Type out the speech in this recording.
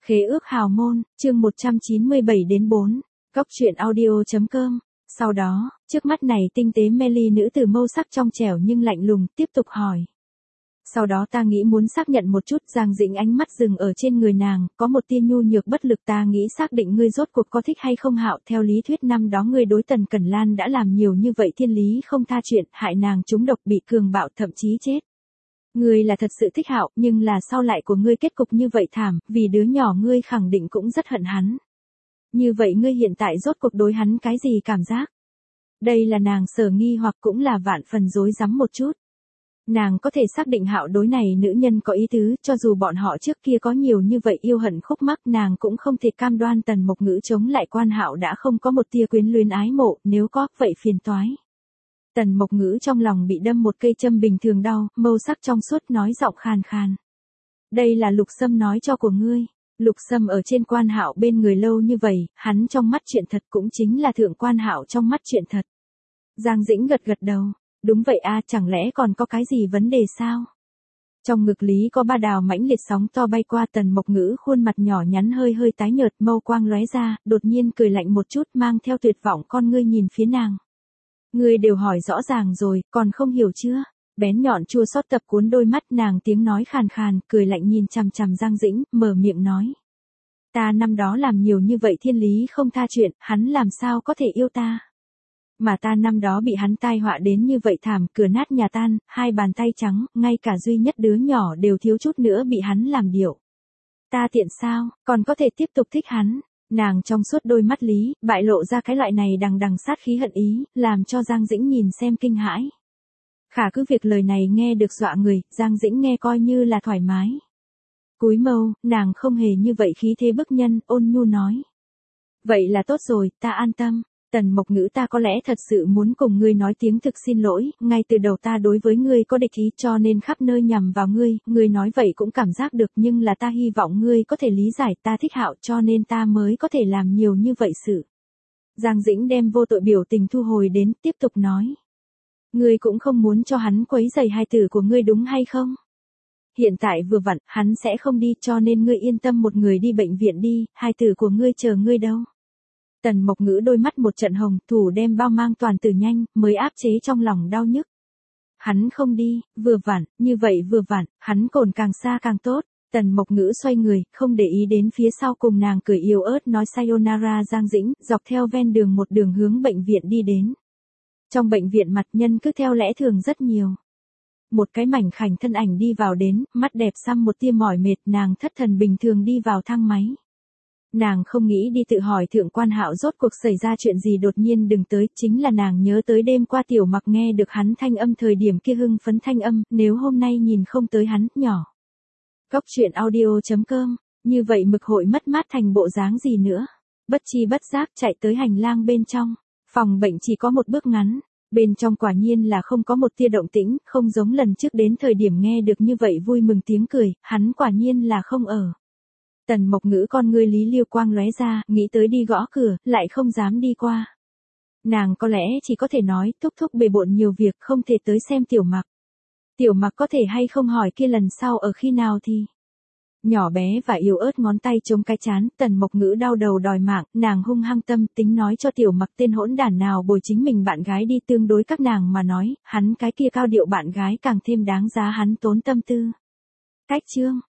Khế ước hào môn, chương 197-4, Cóc truyện audio.com. Sau đó, trước mắt này tinh tế Melly nữ tử mâu sắc trong trẻo nhưng lạnh lùng, tiếp tục hỏi. Sau đó ta nghĩ muốn xác nhận một chút. Giang Dĩnh ánh mắt dừng ở trên người nàng, có một tia nhu nhược bất lực. Ta nghĩ xác định ngươi rốt cuộc có thích hay không Hạo. Theo lý thuyết năm đó ngươi đối Tần Cẩn Lan đã làm nhiều như vậy, thiên lý không tha chuyện, hại nàng trúng độc bị cường bạo thậm chí chết. Ngươi là thật sự thích Hạo, nhưng là sau lại của ngươi kết cục như vậy thảm, vì đứa nhỏ ngươi khẳng định cũng rất hận hắn. Như vậy ngươi hiện tại rốt cuộc đối hắn cái gì cảm giác? Đây là nàng sở nghi hoặc cũng là vạn phần rối rắm một chút. Nàng có thể xác định Hạo đối này nữ nhân có ý tứ, cho dù bọn họ trước kia có nhiều như vậy yêu hận khúc mắc, nàng cũng không thể cam đoan Tần Mộc Ngữ chống lại quan Hạo đã không có một tia quyến luyến ái mộ, nếu có, vậy phiền toái. Tần Mộc Ngữ trong lòng bị đâm một cây châm bình thường đau, mâu sắc trong suốt nói giọng khàn khàn. Đây là Lục Sâm nói cho của ngươi. Lục Sâm ở trên quan Hạo bên người lâu như vậy, hắn trong mắt chuyện thật cũng chính là thượng quan Hạo trong mắt chuyện thật. Giang Dĩnh gật gật đầu. Đúng vậy a, chẳng lẽ còn có cái gì vấn đề sao? Trong ngực Lý có ba đào mãnh liệt sóng to bay qua. Tần Mộc Ngữ khuôn mặt nhỏ nhắn hơi hơi tái nhợt, mâu quang lóe ra, đột nhiên cười lạnh một chút, mang theo tuyệt vọng con ngươi nhìn phía nàng. Ngươi đều hỏi rõ ràng rồi, còn không hiểu chưa? Bén nhọn chua xót tập cuốn đôi mắt nàng, tiếng nói khàn khàn, cười lạnh nhìn chằm chằm Giang Dĩnh, mở miệng nói. Ta năm đó làm nhiều như vậy, thiên lý không tha chuyện, hắn làm sao có thể yêu ta? Mà ta năm đó bị hắn tai họa đến như vậy thảm, cửa nát nhà tan, hai bàn tay trắng, ngay cả duy nhất đứa nhỏ đều thiếu chút nữa bị hắn làm điệu. Ta tiện sao, còn có thể tiếp tục thích hắn? Nàng trong suốt đôi mắt Lý, bại lộ ra cái loại này đằng đằng sát khí hận ý, làm cho Giang Dĩnh nhìn xem kinh hãi. Khả cứ việc lời này nghe được dọa người, Giang Dĩnh nghe coi như là thoải mái. Cúi mâu, nàng không hề như vậy khí thế bức nhân, ôn nhu nói. Vậy là tốt rồi, ta an tâm. Tần Mộc Ngữ, ta có lẽ thật sự muốn cùng ngươi nói tiếng thực xin lỗi, ngay từ đầu ta đối với ngươi có địch ý cho nên khắp nơi nhằm vào ngươi nói vậy cũng cảm giác được, nhưng là ta hy vọng ngươi có thể lý giải, ta thích Hạo cho nên ta mới có thể làm nhiều như vậy sự. Giang Dĩnh đem vô tội biểu tình thu hồi đến, tiếp tục nói. Ngươi cũng không muốn cho hắn quấy rầy hài tử của ngươi đúng hay không? Hiện tại vừa vặn, hắn sẽ không đi cho nên ngươi yên tâm một người đi bệnh viện đi, hài tử của ngươi chờ ngươi đâu. Tần Mộc Ngữ đôi mắt một trận hồng, thủ đem bao mang toàn tử nhanh, mới áp chế trong lòng đau nhức. Hắn không đi, vừa vặn, như vậy vừa vặn, hắn cồn càng xa càng tốt. Tần Mộc Ngữ xoay người, không để ý đến phía sau cùng nàng cười yếu ớt nói sayonara Giang Dĩnh, dọc theo ven đường một đường hướng bệnh viện đi đến. Trong bệnh viện mặt nhân cứ theo lẽ thường rất nhiều. Một cái mảnh khảnh thân ảnh đi vào đến, mắt đẹp xăm một tia mỏi mệt, nàng thất thần bình thường đi vào thang máy. Nàng không nghĩ đi tự hỏi thượng quan Hạo rốt cuộc xảy ra chuyện gì đột nhiên đừng tới, chính là nàng nhớ tới đêm qua Tiểu Mặc nghe được hắn thanh âm thời điểm kia hưng phấn thanh âm, nếu hôm nay nhìn không tới hắn, nhỏ. Cóc truyện audio.com, như vậy mực hội mất mát thành bộ dáng gì nữa. Bất chi bất giác chạy tới hành lang bên trong, phòng bệnh chỉ có một bước ngắn, bên trong quả nhiên là không có một tia động tĩnh, không giống lần trước đến thời điểm nghe được như vậy vui mừng tiếng cười, hắn quả nhiên là không ở. Tần Mộc Ngữ con ngươi Lý Liêu quang lóe ra, nghĩ tới đi gõ cửa, lại không dám đi qua. Nàng có lẽ chỉ có thể nói, thúc thúc bề bộn nhiều việc không thể tới xem Tiểu Mặc. Tiểu Mặc có thể hay không hỏi kia lần sau ở khi nào thì. Nhỏ bé và yếu ớt ngón tay chống cái chán, Tần Mộc Ngữ đau đầu đòi mạng, nàng hung hăng tâm tính nói cho Tiểu Mặc tên hỗn đản nào bồi chính mình bạn gái đi, tương đối các nàng mà nói, hắn cái kia cao điệu bạn gái càng thêm đáng giá hắn tốn tâm tư. Cách chương.